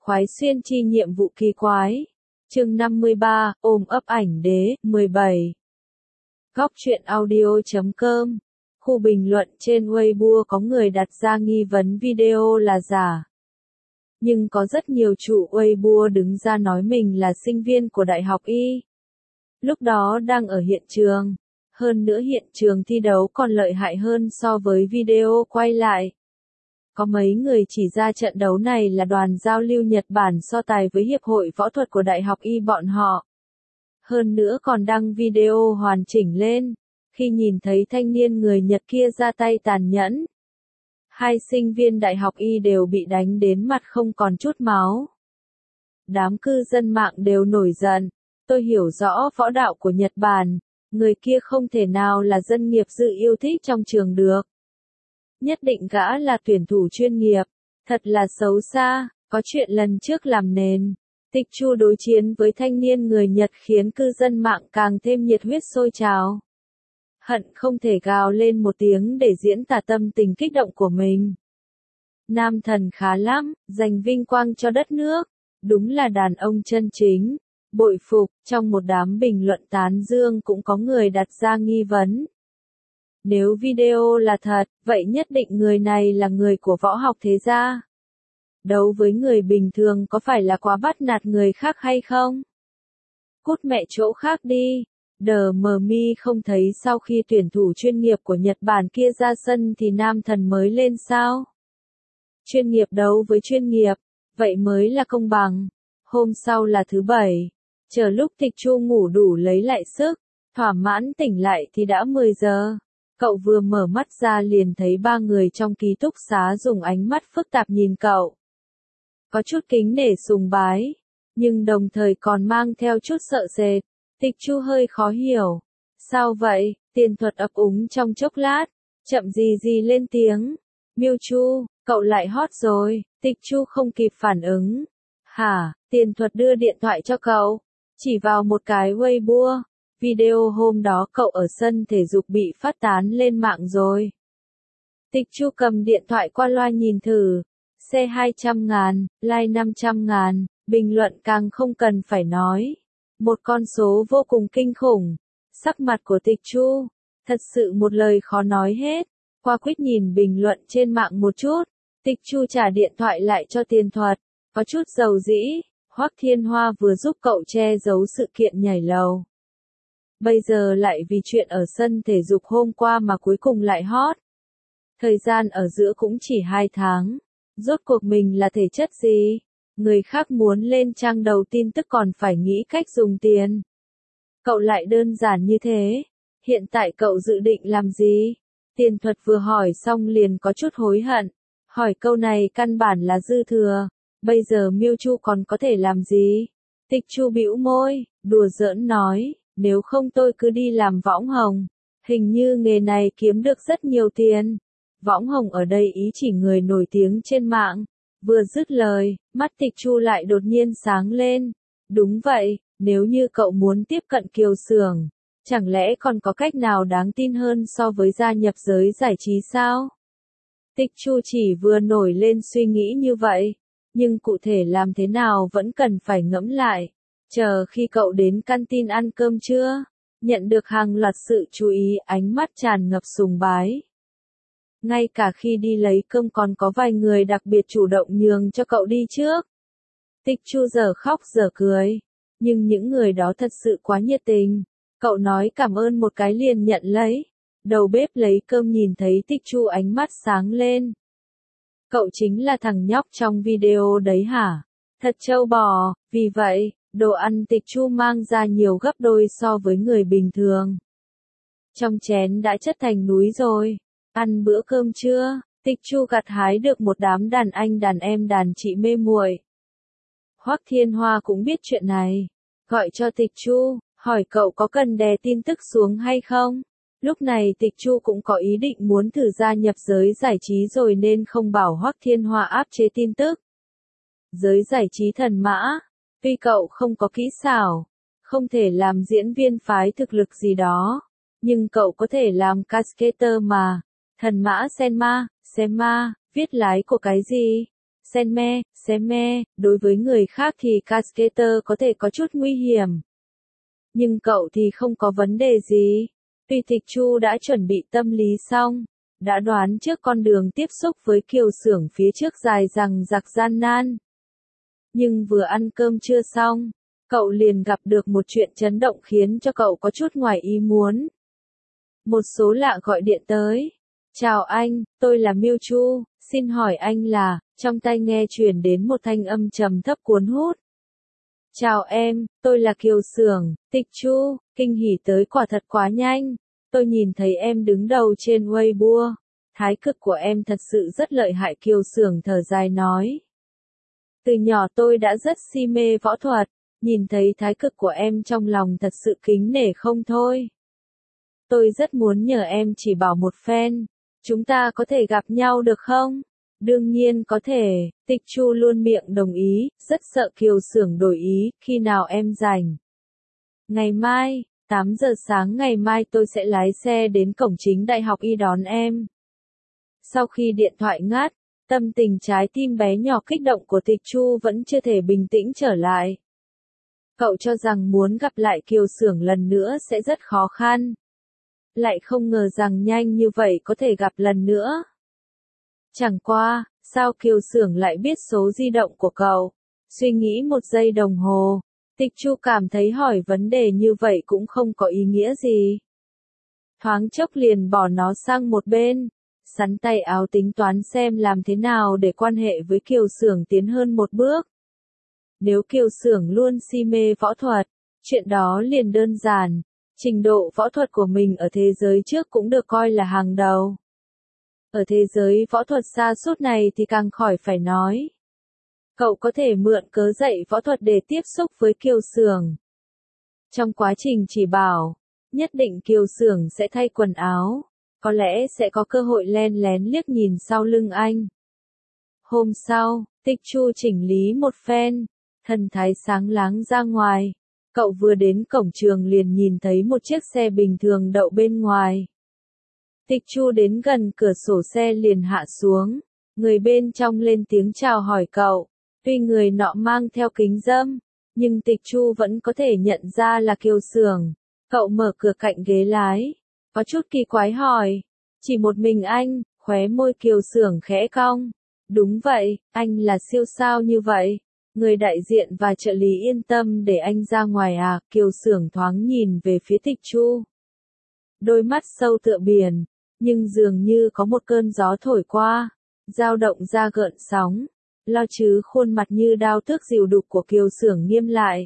khoái xuyên chi nhiệm vụ kỳ quái. Chương 53, ôm ấp ảnh đế, 17. Góc truyện audio.com. Khu bình luận trên Weibo có người đặt ra nghi vấn video là giả. Nhưng có rất nhiều chủ Weibo đứng ra nói mình là sinh viên của Đại học Y. Lúc đó đang ở hiện trường. Hơn nữa hiện trường thi đấu còn lợi hại hơn so với video quay lại. Có mấy người chỉ ra trận đấu này là đoàn giao lưu Nhật Bản so tài với Hiệp hội Võ thuật của Đại học Y bọn họ. Hơn nữa còn đăng video hoàn chỉnh lên, khi nhìn thấy thanh niên người Nhật kia ra tay tàn nhẫn. Hai sinh viên Đại học Y đều bị đánh đến mặt không còn chút máu. Đám cư dân mạng đều nổi giận, tôi hiểu rõ võ đạo của Nhật Bản, người kia không thể nào là dân nghiệp dư yêu thích trong trường được. Nhất định gã là tuyển thủ chuyên nghiệp, thật là xấu xa, có chuyện lần trước làm nền. Tịch Chu đối chiến với thanh niên người Nhật khiến cư dân mạng càng thêm nhiệt huyết sôi trào. Hận không thể gào lên một tiếng để diễn tả tâm tình kích động của mình. Nam thần khá lắm, giành vinh quang cho đất nước, đúng là đàn ông chân chính. Bội phục, trong một đám bình luận tán dương cũng có người đặt ra nghi vấn. Nếu video là thật, vậy nhất định người này là người của võ học thế gia. Đấu với người bình thường có phải là quá bắt nạt người khác hay không? Cút mẹ chỗ khác đi. Đờ mờ mi không thấy sau khi tuyển thủ chuyên nghiệp của Nhật Bản kia ra sân thì nam thần mới lên sao? Chuyên nghiệp đấu với chuyên nghiệp, vậy mới là công bằng. Hôm sau là thứ Bảy. Chờ lúc Tịch Chu ngủ đủ lấy lại sức, thỏa mãn tỉnh lại thì đã 10 giờ. Cậu vừa mở mắt ra liền thấy ba người trong ký túc xá dùng ánh mắt phức tạp nhìn cậu. Có chút kính nể sùng bái, nhưng đồng thời còn mang theo chút sợ sệt. Tịch Chu hơi khó hiểu. Sao vậy? Tiền Thuật ấp úng trong chốc lát, chậm gì lên tiếng. Miêu Chu, cậu lại hot rồi. Tịch Chu không kịp phản ứng. Hả? Tiền Thuật đưa điện thoại cho cậu, chỉ vào một cái Weibo. Video hôm đó cậu ở sân thể dục bị phát tán lên mạng rồi. Tịch Chu cầm điện thoại qua loa nhìn thử. Xe 200.000, like 500.000, bình luận càng không cần phải nói. Một con số vô cùng kinh khủng. Sắc mặt của Tịch Chu, thật sự một lời khó nói hết. Qua quýt nhìn bình luận trên mạng một chút, Tịch Chu trả điện thoại lại cho Tiền Thuật, có chút dầu dĩ. Hoắc Thiên Hoa vừa giúp cậu che giấu sự kiện nhảy lầu. Bây giờ lại vì chuyện ở sân thể dục hôm qua mà cuối cùng lại hot. Thời gian ở giữa cũng chỉ 2 tháng. Rốt cuộc mình là thể chất gì? Người khác muốn lên trang đầu tin tức còn phải nghĩ cách dùng tiền. Cậu lại đơn giản như thế. Hiện tại cậu dự định làm gì? Tiền Thuật vừa hỏi xong liền có chút hối hận. Hỏi câu này căn bản là dư thừa. Bây giờ Miêu Chu còn có thể làm gì? Tịch Chu bĩu môi, đùa giỡn nói, nếu không tôi cứ đi làm võng hồng. Hình như nghề này kiếm được rất nhiều tiền. Võng hồng ở đây ý chỉ người nổi tiếng trên mạng. Vừa dứt lời, mắt Tịch Chu lại đột nhiên sáng lên. Đúng vậy, nếu như cậu muốn tiếp cận Kiều Xưởng, chẳng lẽ còn có cách nào đáng tin hơn so với gia nhập giới giải trí sao? Tịch Chu chỉ vừa nổi lên suy nghĩ như vậy, nhưng cụ thể làm thế nào vẫn cần phải ngẫm lại. Chờ khi cậu đến canteen ăn cơm trưa, nhận được hàng loạt sự chú ý, ánh mắt tràn ngập sùng bái. Ngay cả khi đi lấy cơm còn có vài người đặc biệt chủ động nhường cho cậu đi trước. Tịch Chu giờ khóc giờ cười, nhưng những người đó thật sự quá nhiệt tình. Cậu nói cảm ơn một cái liền nhận lấy. Đầu bếp lấy cơm nhìn thấy Tịch Chu ánh mắt sáng lên. Cậu chính là thằng nhóc trong video đấy hả? Thật trâu bò, vì vậy, đồ ăn Tịch Chu mang ra nhiều gấp đôi so với người bình thường. Trong chén đã chất thành núi rồi. Ăn bữa cơm trưa, Tịch Chu gặt hái được một đám đàn anh đàn em đàn chị mê muội. Hoắc Thiên Hoa cũng biết chuyện này, gọi cho Tịch Chu, hỏi cậu có cần đè tin tức xuống hay không? Lúc này Tịch Chu cũng có ý định muốn thử gia nhập giới giải trí rồi nên không bảo Hoắc Thiên Hoa áp chế tin tức. Giới giải trí thần mã, tuy cậu không có kỹ xảo, không thể làm diễn viên phái thực lực gì đó, nhưng cậu có thể làm cascader mà. Thần mã Senma, viết lái của cái gì? Sen me, đối với người khác thì Cascader có thể có chút nguy hiểm. Nhưng cậu thì không có vấn đề gì. Tuy Tịch Chu đã chuẩn bị tâm lý xong, đã đoán trước con đường tiếp xúc với Kiều Xưởng phía trước dài dằng dặc gian nan. Nhưng vừa ăn cơm trưa xong, cậu liền gặp được một chuyện chấn động khiến cho cậu có chút ngoài ý muốn. Một số lạ gọi điện tới. Chào anh, tôi là Miêu Chu, xin hỏi anh là, trong tai nghe truyền đến một thanh âm trầm thấp cuốn hút. Chào em, tôi là Kiều Xưởng, Tịch Chu, kinh hỉ tới quả thật quá nhanh. Tôi nhìn thấy em đứng đầu trên Weibo. Thái cực của em thật sự rất lợi hại, Kiều Xưởng thở dài nói. Từ nhỏ tôi đã rất si mê võ thuật, nhìn thấy thái cực của em trong lòng thật sự kính nể không thôi. Tôi rất muốn nhờ em chỉ bảo một phen, chúng ta có thể gặp nhau được không? Đương nhiên có thể, Tịch Chu luôn miệng đồng ý, rất sợ Kiều Xưởng đổi ý, khi nào em rảnh. Ngày mai, 8 giờ sáng ngày mai tôi sẽ lái xe đến cổng chính Đại học Y đón em. Sau khi điện thoại ngắt, tâm tình trái tim bé nhỏ kích động của Tịch Chu vẫn chưa thể bình tĩnh trở lại. Cậu cho rằng muốn gặp lại Kiều Xưởng lần nữa sẽ rất khó khăn. Lại không ngờ rằng nhanh như vậy có thể gặp lần nữa. Chẳng qua, sao Kiều Xưởng lại biết số di động của cậu? Suy nghĩ một giây đồng hồ, Tịch Chu cảm thấy hỏi vấn đề như vậy cũng không có ý nghĩa gì. Thoáng chốc liền bỏ nó sang một bên, sắn tay áo tính toán xem làm thế nào để quan hệ với Kiều Xưởng tiến hơn một bước. Nếu Kiều Xưởng luôn si mê võ thuật, chuyện đó liền đơn giản, trình độ võ thuật của mình ở thế giới trước cũng được coi là hàng đầu. Ở thế giới võ thuật sa sút này thì càng khỏi phải nói. Cậu có thể mượn cớ dạy võ thuật để tiếp xúc với Kiều Xưởng. Trong quá trình chỉ bảo, nhất định Kiều Xưởng sẽ thay quần áo, có lẽ sẽ có cơ hội len lén liếc nhìn sau lưng anh. Hôm sau, Tịch Chu chỉnh lý một phen, thần thái sáng láng ra ngoài. Cậu vừa đến cổng trường liền nhìn thấy một chiếc xe bình thường đậu bên ngoài. Tịch Chu đến gần cửa sổ xe liền hạ xuống, người bên trong lên tiếng chào hỏi cậu. Tuy người nọ mang theo kính râm, nhưng Tịch Chu vẫn có thể nhận ra là Kiều Xưởng. Cậu mở cửa cạnh ghế lái, có chút kỳ quái hỏi, chỉ một mình anh? Khóe môi Kiều Xưởng khẽ cong. Đúng vậy, anh là siêu sao như vậy. Người đại diện và trợ lý yên tâm để anh ra ngoài à? Kiều Xưởng thoáng nhìn về phía Tịch Chu. Đôi mắt sâu tựa biển, nhưng dường như có một cơn gió thổi qua, dao động ra gợn sóng. Lo chứ khuôn mặt như đao tước dìu đục của Kiều Xưởng nghiêm lại.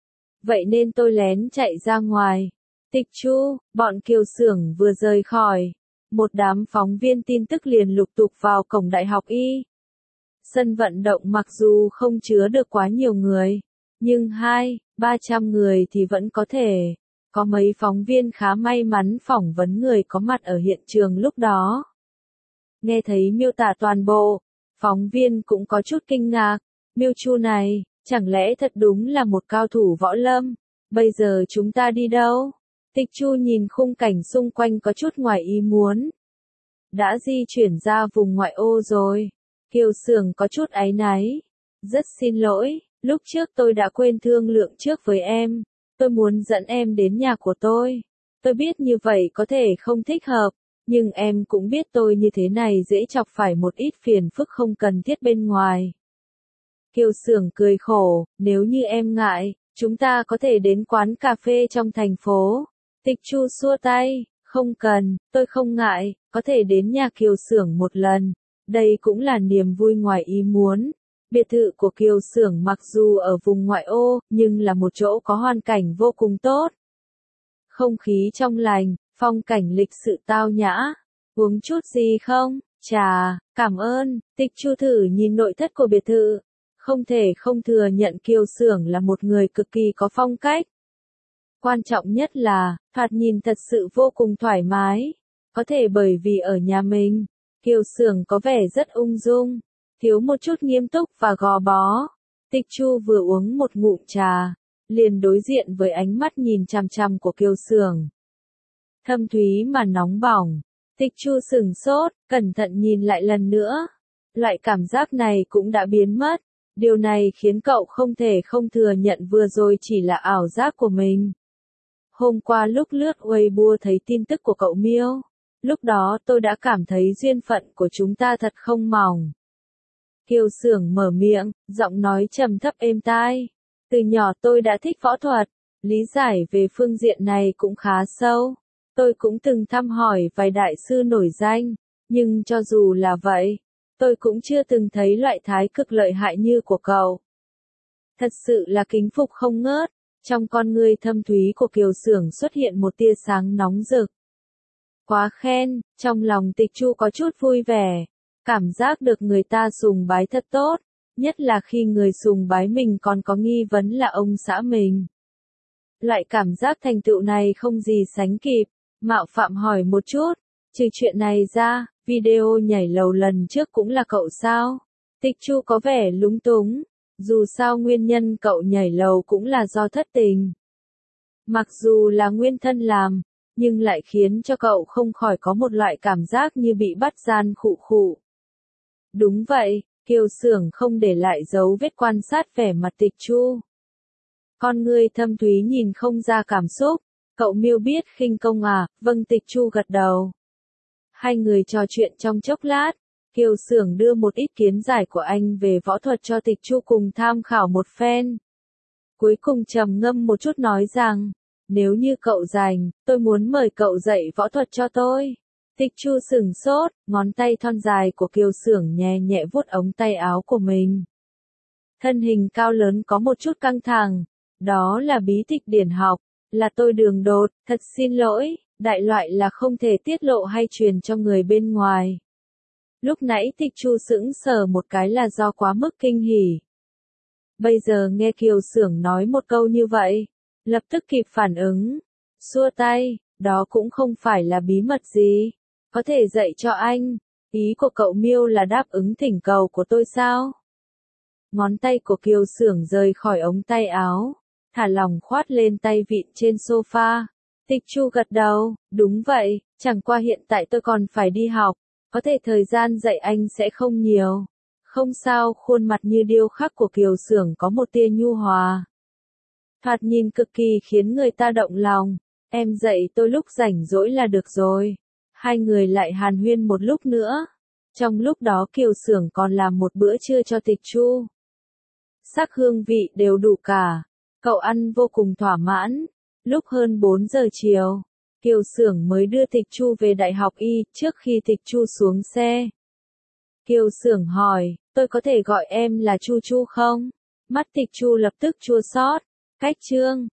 Vậy nên tôi lén chạy ra ngoài. Tịch Chu, bọn Kiều Xưởng vừa rời khỏi. Một đám phóng viên tin tức liền lục tục vào cổng Đại học Y. Sân vận động mặc dù không chứa được quá nhiều người, nhưng 200-300 người thì vẫn có thể. Có mấy phóng viên khá may mắn phỏng vấn người có mặt ở hiện trường lúc đó. Nghe thấy miêu tả toàn bộ, phóng viên cũng có chút kinh ngạc. Miêu Chu này, chẳng lẽ thật đúng là một cao thủ võ lâm? Bây giờ chúng ta đi đâu? Tịch Chu nhìn khung cảnh xung quanh có chút ngoài ý muốn. Đã di chuyển ra vùng ngoại ô rồi. Kiều Xưởng có chút áy náy. Rất xin lỗi, lúc trước tôi đã quên thương lượng trước với em. Tôi muốn dẫn em đến nhà của tôi. Tôi biết như vậy có thể không thích hợp, nhưng em cũng biết tôi như thế này dễ chọc phải một ít phiền phức không cần thiết bên ngoài. Kiều Xưởng cười khổ, nếu như em ngại, chúng ta có thể đến quán cà phê trong thành phố. Tịch Chu xua tay, không cần, tôi không ngại, có thể đến nhà Kiều Xưởng một lần. Đây cũng là niềm vui ngoài ý muốn. Biệt thự của Kiều Xưởng mặc dù ở vùng ngoại ô, nhưng là một chỗ có hoàn cảnh vô cùng tốt. Không khí trong lành, phong cảnh lịch sự tao nhã. Uống chút gì không? Trà, cảm ơn. Tịch Chu thử nhìn nội thất của biệt thự. Không thể không thừa nhận Kiều Xưởng là một người cực kỳ có phong cách. Quan trọng nhất là, thoạt nhìn thật sự vô cùng thoải mái. Có thể bởi vì ở nhà mình, Kiều Xưởng có vẻ rất ung dung, thiếu một chút nghiêm túc và gò bó. Tịch Chu vừa uống một ngụm trà, liền đối diện với ánh mắt nhìn chằm chằm của Kiều Xưởng. Thâm thúy mà nóng bỏng. Tịch Chu sửng sốt, cẩn thận nhìn lại lần nữa. Loại cảm giác này cũng đã biến mất. Điều này khiến cậu không thể không thừa nhận vừa rồi chỉ là ảo giác của mình. Hôm qua lúc lướt Weibo thấy tin tức của cậu Miêu. Lúc đó tôi đã cảm thấy duyên phận của chúng ta thật không mỏng. Kiều Xưởng mở miệng, giọng nói trầm thấp êm tai. Từ nhỏ tôi đã thích võ thuật, lý giải về phương diện này cũng khá sâu. Tôi cũng từng thăm hỏi vài đại sư nổi danh, nhưng cho dù là vậy, tôi cũng chưa từng thấy loại thái cực lợi hại như của cậu. Thật sự là kính phục không ngớt, trong con ngươi thâm thúy của Kiều Xưởng xuất hiện một tia sáng nóng rực. Quá khen, trong lòng Tịch Chu có chút vui vẻ, cảm giác được người ta sùng bái thật tốt, nhất là khi người sùng bái mình còn có nghi vấn là ông xã mình. Loại cảm giác thành tựu này không gì sánh kịp, mạo phạm hỏi một chút, trừ chuyện này ra, video nhảy lầu lần trước cũng là cậu sao? Tịch Chu có vẻ lúng túng, dù sao nguyên nhân cậu nhảy lầu cũng là do thất tình. Mặc dù là nguyên thân làm, nhưng lại khiến cho cậu không khỏi có một loại cảm giác như bị bắt gian khụ khụ. Đúng vậy, Kiều Xưởng không để lại dấu vết quan sát vẻ mặt Tịch Chu. Con ngươi thâm thúy nhìn không ra cảm xúc, cậu Miêu biết khinh công à, vâng Tịch Chu gật đầu. Hai người trò chuyện trong chốc lát, Kiều Xưởng đưa một ít kiến giải của anh về võ thuật cho Tịch Chu cùng tham khảo một phen. Cuối cùng trầm ngâm một chút nói rằng, nếu như cậu rảnh, tôi muốn mời cậu dạy võ thuật cho tôi. Tịch Chu sửng sốt, ngón tay thon dài của Kiều Xưởng nhẹ nhẹ vuốt ống tay áo của mình. Thân hình cao lớn có một chút căng thẳng, đó là bí tịch điển học, là tôi đường đột, thật xin lỗi, đại loại là không thể tiết lộ hay truyền cho người bên ngoài. Lúc nãy Tịch Chu sững sờ một cái là do quá mức kinh hỉ. Bây giờ nghe Kiều Xưởng nói một câu như vậy, lập tức kịp phản ứng, xua tay, đó cũng không phải là bí mật gì, có thể dạy cho anh, ý của cậu Miêu là đáp ứng thỉnh cầu của tôi sao? Ngón tay của Kiều Xưởng rời khỏi ống tay áo, thả lỏng khoát lên tay vịn trên sofa. Tịch Chu gật đầu, đúng vậy, chẳng qua hiện tại tôi còn phải đi học, có thể thời gian dạy anh sẽ không nhiều. Không sao, khuôn mặt như điêu khắc của Kiều Xưởng có một tia nhu hòa. Thoạt nhìn cực kỳ khiến người ta động lòng, em dạy tôi lúc rảnh rỗi là được rồi. Hai người lại hàn huyên một lúc nữa. Trong lúc đó Kiều Xưởng còn làm một bữa trưa cho Tịch Chu. Sắc hương vị đều đủ cả, cậu ăn vô cùng thỏa mãn. Lúc hơn 4 giờ chiều, Kiều Xưởng mới đưa Tịch Chu về Đại học Y, trước khi Tịch Chu xuống xe. Kiều Xưởng hỏi, tôi có thể gọi em là Chu Chu không? Mắt Tịch Chu lập tức chua xót, cách chương.